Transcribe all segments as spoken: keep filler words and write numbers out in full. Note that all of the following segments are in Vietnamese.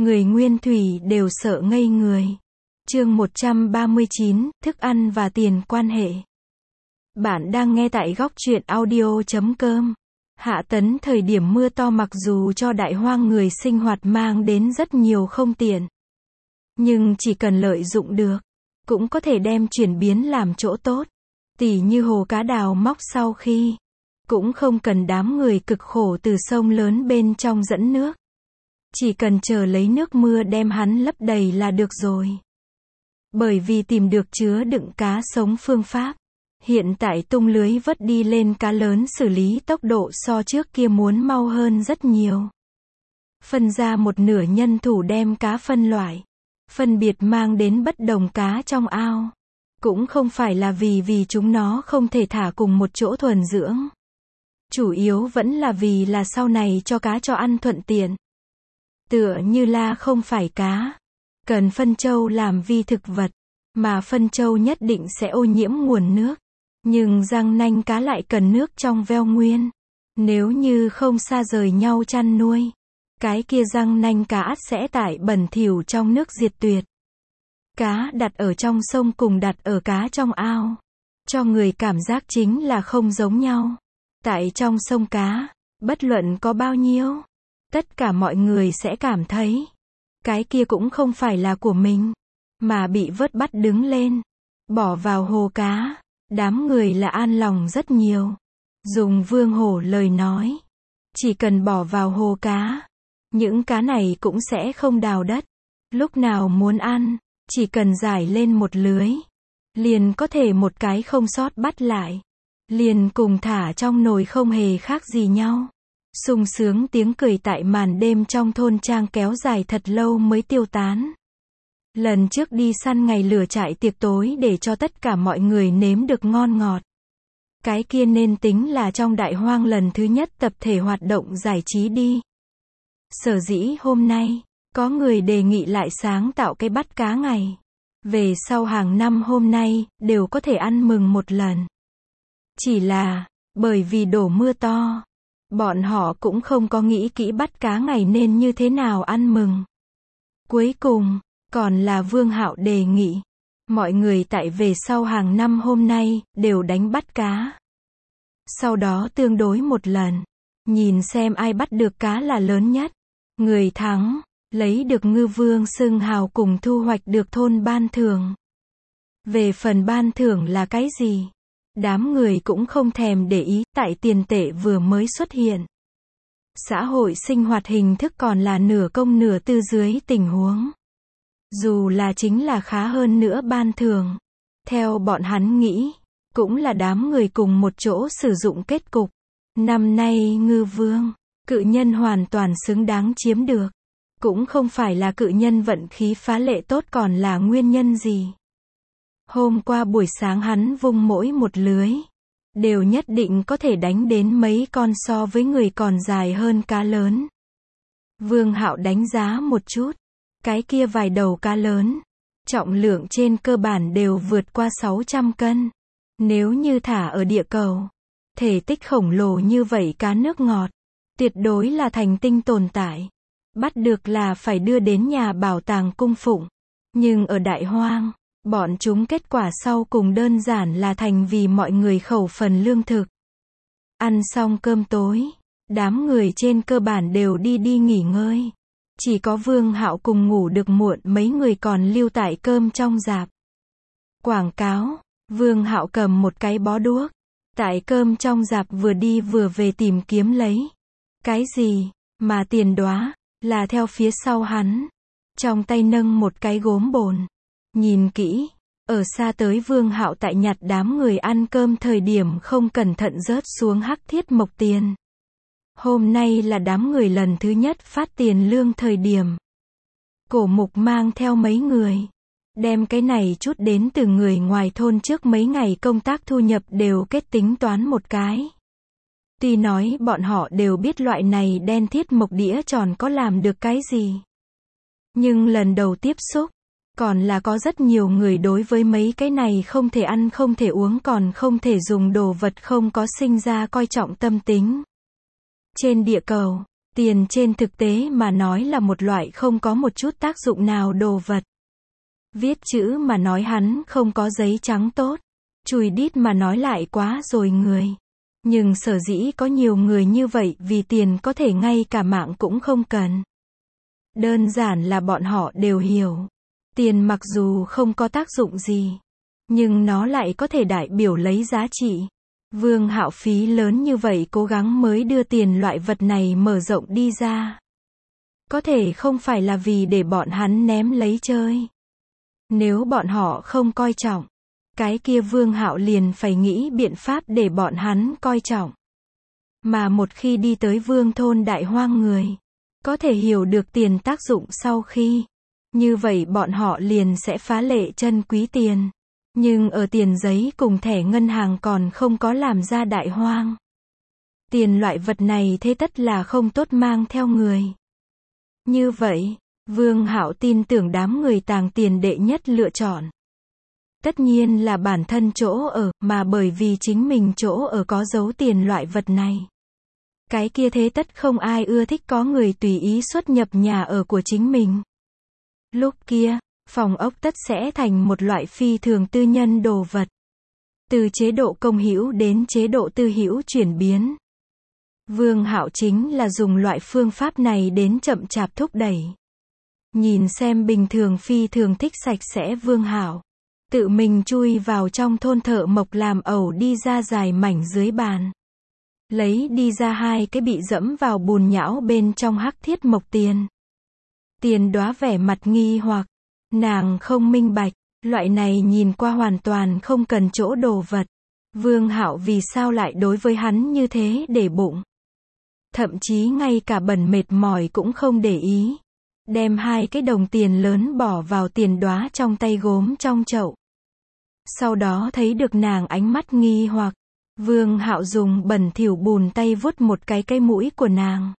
Người nguyên thủy đều sợ ngây người. Chương một trăm ba mươi chín, thức ăn và tiền quan hệ. Bạn đang nghe tại góc truyện audio chấm com. Hạ tấn thời điểm mưa to mặc dù cho Đại Hoang người sinh hoạt mang đến rất nhiều không tiện, nhưng chỉ cần lợi dụng được, cũng có thể đem chuyển biến làm chỗ tốt. Tỉ như hồ cá đào móc sau khi, cũng không cần đám người cực khổ từ sông lớn bên trong dẫn nước. Chỉ cần chờ lấy nước mưa đem hắn lấp đầy là được rồi. Bởi vì tìm được chứa đựng cá sống phương pháp, hiện tại tung lưới vớt đi lên cá lớn xử lý tốc độ so trước kia muốn mau hơn rất nhiều. Phân ra một nửa nhân thủ đem cá phân loại, phân biệt mang đến bất đồng cá trong ao. Cũng không phải là vì vì chúng nó không thể thả cùng một chỗ thuần dưỡng. Chủ yếu vẫn là vì là sau này cho cá cho ăn thuận tiện. Tựa như là không phải cá cần phân trâu làm vi thực vật, mà phân trâu nhất định sẽ ô nhiễm nguồn nước. Nhưng răng nanh cá lại cần nước trong veo nguyên. Nếu như không xa rời nhau chăn nuôi, cái kia răng nanh cá ắt sẽ tải bẩn thỉu trong nước diệt tuyệt. Cá đặt ở trong sông cùng đặt ở cá trong ao, cho người cảm giác chính là không giống nhau. Tại trong sông cá, bất luận có bao nhiêu, tất cả mọi người sẽ cảm thấy cái kia cũng không phải là của mình, mà bị vớt bắt đứng lên, bỏ vào hồ cá, đám người là an lòng rất nhiều. Dùng Vương Hổ lời nói, chỉ cần bỏ vào hồ cá, những cá này cũng sẽ không đào đất. Lúc nào muốn ăn, chỉ cần giải lên một lưới, liền có thể một cái không sót bắt lại. Liền cùng thả trong nồi không hề khác gì nhau. Sung sướng tiếng cười tại màn đêm trong thôn trang kéo dài thật lâu mới tiêu tán. Lần trước đi săn ngày lửa trại tiệc tối để cho tất cả mọi người nếm được ngon ngọt. Cái kia nên tính là trong Đại Hoang lần thứ nhất tập thể hoạt động giải trí đi. Sở dĩ hôm nay, có người đề nghị lại sáng tạo cái bắt cá ngày. Về sau hàng năm hôm nay, đều có thể ăn mừng một lần. Chỉ là, bởi vì đổ mưa to, bọn họ cũng không có nghĩ kỹ bắt cá ngày nên như thế nào ăn mừng. Cuối cùng, còn là Vương Hạo đề nghị, mọi người tại về sau hàng năm hôm nay, đều đánh bắt cá. Sau đó tương đối một lần, nhìn xem ai bắt được cá là lớn nhất. Người thắng, lấy được ngư vương xưng hào cùng thu hoạch được thôn ban thưởng. Về phần ban thưởng là cái gì? Đám người cũng không thèm để ý, tại tiền tệ vừa mới xuất hiện. Xã hội sinh hoạt hình thức còn là nửa công nửa tư dưới tình huống. Dù là chính là khá hơn nữa ban thưởng. Theo bọn hắn nghĩ, cũng là đám người cùng một chỗ sử dụng kết cục. Năm nay ngư vương, cự nhân hoàn toàn xứng đáng chiếm được. Cũng không phải là cự nhân vận khí phá lệ tốt còn là nguyên nhân gì. Hôm qua buổi sáng hắn vung mỗi một lưới, đều nhất định có thể đánh đến mấy con so với người còn dài hơn cá lớn. Vương Hạo đánh giá một chút, cái kia vài đầu cá lớn, trọng lượng trên cơ bản đều vượt qua sáu trăm cân. Nếu như thả ở địa cầu, thể tích khổng lồ như vậy cá nước ngọt, tuyệt đối là thành tinh tồn tại. Bắt được là phải đưa đến nhà bảo tàng cung phụng. Nhưng ở Đại Hoang, bọn chúng kết quả sau cùng đơn giản là thành vì mọi người khẩu phần lương thực. Ăn xong cơm tối, đám người trên cơ bản đều đi đi nghỉ ngơi. Chỉ có Vương Hạo cùng ngủ được muộn mấy người còn lưu tại cơm trong rạp. Quảng cáo, Vương Hạo cầm một cái bó đuốc, tại cơm trong rạp vừa đi vừa về tìm kiếm lấy. Cái gì, mà tiền đóa, là theo phía sau hắn. Trong tay nâng một cái gốm bồn. Nhìn kỹ, ở xa tới Vương Hạo tại nhặt đám người ăn cơm thời điểm không cẩn thận rớt xuống hắc thiết mộc tiền. Hôm nay là đám người lần thứ nhất phát tiền lương thời điểm. Cổ mục mang theo mấy người, đem cái này chút đến từ người ngoài thôn trước mấy ngày công tác thu nhập đều kết tính toán một cái. Tuy nói bọn họ đều biết loại này đen thiết mộc đĩa tròn có làm được cái gì. Nhưng lần đầu tiếp xúc, còn là có rất nhiều người đối với mấy cái này không thể ăn không thể uống còn không thể dùng đồ vật không có sinh ra coi trọng tâm tính. Trên địa cầu, Tiền trên thực tế mà nói là một loại không có một chút tác dụng nào đồ vật. Viết chữ mà nói hắn không có giấy trắng tốt. Chùi đít mà nói lại quá rồi người. Nhưng sở dĩ có nhiều người như vậy vì tiền có thể ngay cả mạng cũng không cần. Đơn giản là bọn họ đều hiểu. Tiền mặc dù không có tác dụng gì, nhưng nó lại có thể đại biểu lấy giá trị. Vương Hạo phí lớn như vậy cố gắng mới đưa tiền loại vật này mở rộng đi ra. Có thể không phải là vì để bọn hắn ném lấy chơi. Nếu bọn họ không coi trọng, cái kia Vương Hạo liền phải nghĩ biện pháp để bọn hắn coi trọng. Mà một khi đi tới vương thôn đại hoang người, có thể hiểu được tiền tác dụng sau khi, như vậy bọn họ liền sẽ phá lệ chân quý tiền. Nhưng ở tiền giấy cùng thẻ ngân hàng còn không có làm ra đại hoang. Tiền loại vật này thế tất là không tốt mang theo người. Như vậy, Vương Hạo tin tưởng đám người tàng tiền đệ nhất lựa chọn. Tất nhiên là bản thân chỗ ở, mà bởi vì chính mình chỗ ở có giấu tiền loại vật này. Cái kia thế tất không ai ưa thích có người tùy ý xuất nhập nhà ở của chính mình. Lúc kia, phòng ốc tất sẽ thành một loại phi thường tư nhân đồ vật. Từ chế độ công hữu đến chế độ tư hữu chuyển biến. Vương Hạo chính là dùng loại phương pháp này đến chậm chạp thúc đẩy. Nhìn xem bình thường phi thường thích sạch sẽ Vương Hạo. Tự mình chui vào trong thôn thợ mộc làm ẩu đi ra dài mảnh dưới bàn. Lấy đi ra hai cái bị dẫm vào bùn nhão bên trong hắc thiết mộc tiền. Tiền Đóa vẻ mặt nghi hoặc. Nàng không minh bạch, loại này nhìn qua hoàn toàn không cần chỗ đồ vật. Vương Hạo vì sao lại đối với hắn như thế để bụng. Thậm chí ngay cả bẩn mệt mỏi cũng không để ý. Đem hai cái đồng tiền lớn bỏ vào Tiền Đóa trong tay gốm trong chậu. Sau đó thấy được nàng ánh mắt nghi hoặc. Vương Hạo dùng bẩn thỉu bùn tay vuốt một cái cái mũi của nàng.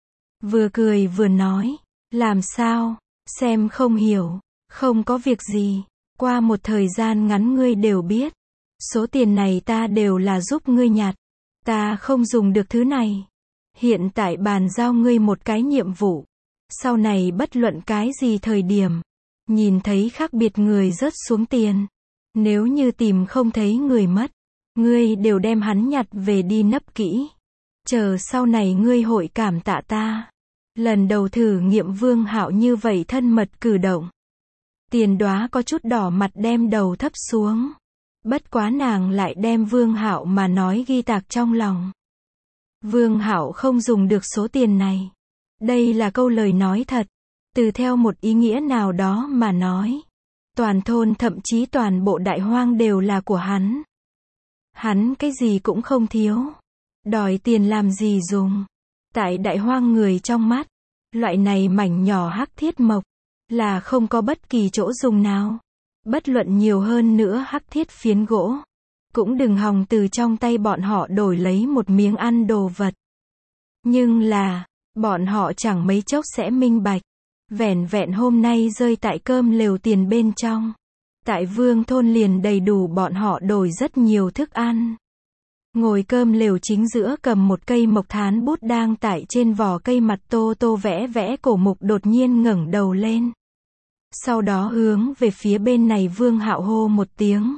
Vừa cười vừa nói, làm sao, xem không hiểu, không có việc gì, qua một thời gian ngắn ngươi đều biết. Số tiền này ta đều là giúp ngươi nhặt, ta không dùng được thứ này. Hiện tại bàn giao ngươi một cái nhiệm vụ. Sau này bất luận cái gì thời điểm, nhìn thấy khác biệt người rớt xuống tiền. Nếu như tìm không thấy người mất, ngươi đều đem hắn nhặt về đi nấp kỹ. Chờ sau này ngươi hội cảm tạ ta. Lần đầu thử nghiệm Vương Hạo như vậy thân mật cử động. Tiền Đóa có chút đỏ mặt đem đầu thấp xuống. Bất quá nàng lại đem Vương Hạo mà nói ghi tạc trong lòng. Vương Hạo không dùng được số tiền này. Đây là câu lời nói thật. Từ theo một ý nghĩa nào đó mà nói. Toàn thôn thậm chí toàn bộ đại hoang đều là của hắn. Hắn cái gì cũng không thiếu. Đòi tiền làm gì dùng. Tại đại hoang người trong mắt, loại này mảnh nhỏ hắc thiết mộc, là không có bất kỳ chỗ dùng nào. Bất luận nhiều hơn nữa hắc thiết phiến gỗ, cũng đừng hòng từ trong tay bọn họ đổi lấy một miếng ăn đồ vật. Nhưng là, bọn họ chẳng mấy chốc sẽ minh bạch. Vẻn vẹn hôm nay rơi tại cơm lều tiền bên trong. Tại vương thôn liền đầy đủ bọn họ đổi rất nhiều thức ăn. Ngồi cơm lều chính giữa cầm một cây mộc thán bút đang tại trên vỏ cây mặt tô tô vẽ vẽ cổ mục đột nhiên ngẩng đầu lên. Sau đó hướng về phía bên này Vương Hạo hô một tiếng.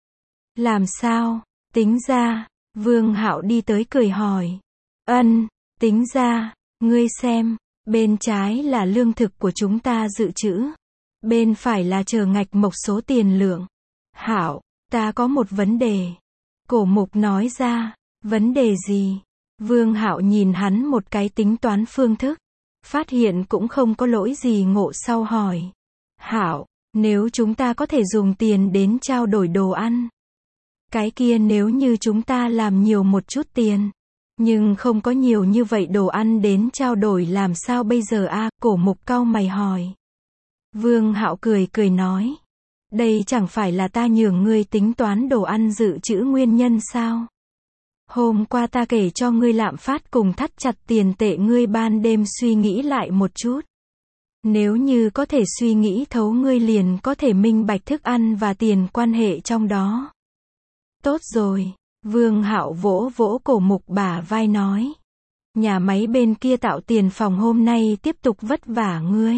Làm sao? Tính ra, Vương Hạo đi tới cười hỏi. Ân, tính ra, ngươi xem, bên trái là lương thực của chúng ta dự trữ. Bên phải là chờ ngạch mộc số tiền lượng. Hạo, ta có một vấn đề. Cổ mục nói ra, vấn đề gì? Vương Hạo nhìn hắn một cái tính toán phương thức. Phát hiện cũng không có lỗi gì ngộ sau hỏi. Hạo, nếu chúng ta có thể dùng tiền đến trao đổi đồ ăn. Cái kia nếu như chúng ta làm nhiều một chút tiền. Nhưng không có nhiều như vậy đồ ăn đến trao đổi làm sao bây giờ a? Cổ mục cau mày hỏi. Vương Hạo cười cười nói. Đây chẳng phải là ta nhường ngươi tính toán đồ ăn dự trữ nguyên nhân sao? Hôm qua ta kể cho ngươi lạm phát cùng thắt chặt tiền tệ ngươi ban đêm suy nghĩ lại một chút. Nếu như có thể suy nghĩ thấu ngươi liền có thể minh bạch thức ăn và tiền quan hệ trong đó. Tốt rồi, Vương Hạo vỗ vỗ cổ mục bả vai nói. Nhà máy bên kia tạo tiền phòng hôm nay tiếp tục vất vả ngươi.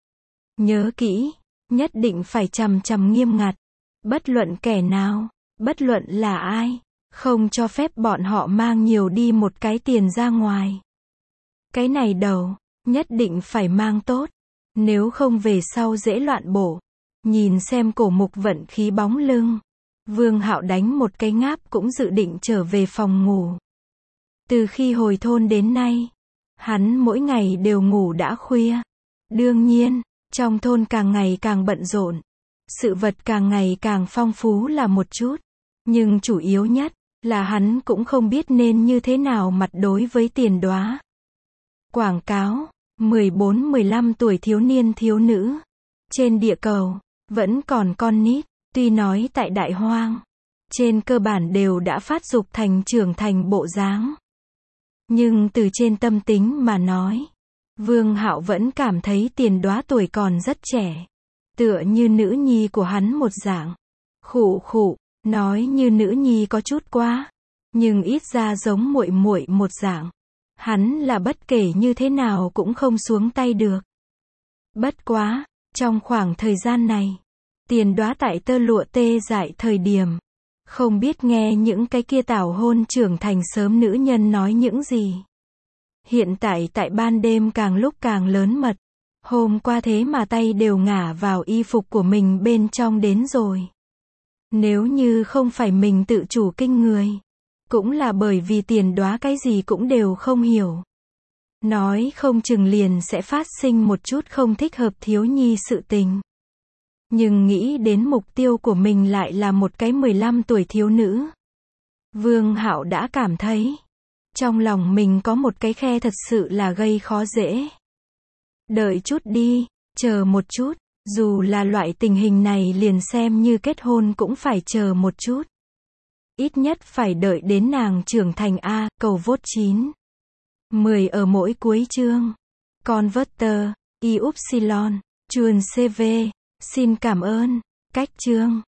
Nhớ kỹ, nhất định phải chằm chằm nghiêm ngặt. Bất luận kẻ nào, bất luận là ai, không cho phép bọn họ mang nhiều đi một cái tiền ra ngoài. Cái này đầu, nhất định phải mang tốt. Nếu không về sau dễ loạn bổ. Nhìn xem Cổ Mục vận khí bóng lưng. Vương Hạo đánh một cái ngáp cũng dự định trở về phòng ngủ. Từ khi hồi thôn đến nay, hắn mỗi ngày đều ngủ đã khuya. Đương nhiên, trong thôn càng ngày càng bận rộn. Sự vật càng ngày càng phong phú là một chút. Nhưng chủ yếu nhất, là hắn cũng không biết nên như thế nào mặt đối với Tiền Đóa. Quảng cáo, mười bốn mười lăm tuổi thiếu niên thiếu nữ. Trên địa cầu, vẫn còn con nít, tuy nói tại Đại Hoang. Trên cơ bản đều đã phát dục thành trưởng thành bộ dáng. Nhưng từ trên tâm tính mà nói, Vương Hạo vẫn cảm thấy Tiền Đóa tuổi còn rất trẻ. Tựa như nữ nhi của hắn một dạng. Khụ khụ, nói như nữ nhi có chút quá. Nhưng ít ra giống muội muội một dạng. Hắn là bất kể như thế nào cũng không xuống tay được. Bất quá, trong khoảng thời gian này, Tiền Đóa tại tơ lụa tê dại thời điểm. Không biết nghe những cái kia tảo hôn trưởng thành sớm nữ nhân nói những gì. Hiện tại tại ban đêm càng lúc càng lớn mật. Hôm qua thế mà tay đều ngả vào y phục của mình bên trong đến rồi. Nếu như không phải mình tự chủ kinh người. Cũng là bởi vì Tiền Đóa cái gì cũng đều không hiểu. Nói không chừng liền sẽ phát sinh một chút không thích hợp thiếu nhi sự tình. Nhưng nghĩ đến mục tiêu của mình lại là một cái mười lăm tuổi thiếu nữ. Vương Hạo đã cảm thấy, trong lòng mình có một cái khe thật sự là gây khó dễ. Đợi chút đi, chờ một chút, dù là loại tình hình này liền xem như kết hôn cũng phải chờ một chút. Ít nhất phải đợi đến nàng trưởng thành A, cầu vốt chín. mười ở mỗi cuối chương. Converter, Y Upsilon, Chuồn xê vê, xin cảm ơn. Cách chương.